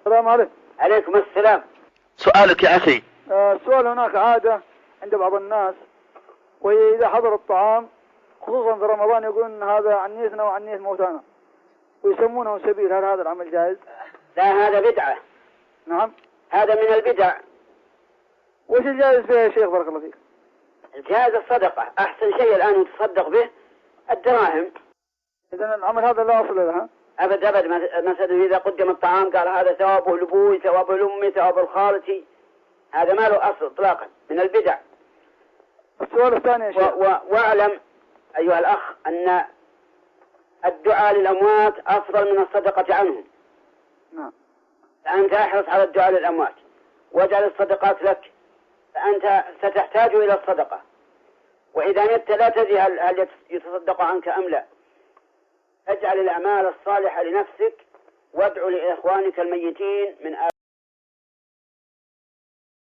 السلام عليكم. عليكم السلام. سؤالك يا أخي. السؤال: هناك عادة عند بعض الناس، وهي إذا حضر الطعام خصوصا في رمضان يقولون إن هذا عنيتنا وعنيت موتانا، ويسمونه سبيل. هل هذا العمل جائز؟ لا، هذا بدعة. نعم، هذا من البدع. وش الجائز فيها يا شيخ بارك الله فيك؟ الجائز الصدقة، أحسن شيء الآن تصدق به الدراهم. إذن العمل هذا لا أصل له. أبد مثلا إذا قدم الطعام قال هذا ثوابه لأبوي، ثوابه لأمي، ثوابه لخالتي، هذا ما له أصل إطلاقا، من البدع. السؤال الثاني يا شيخ: واعلم أيها الأخ أن الدعاء للأموات أفضل من الصدقة عنهم. نعم. فأنت احرص على الدعاء للأموات واجعل الصدقات لك، فأنت ستحتاج إلى الصدقة، وإذا مت لا تدري هل يتصدق عنك أم لا. اجعل الأعمال الصالحة لنفسك وادعو لإخوانك الميتين من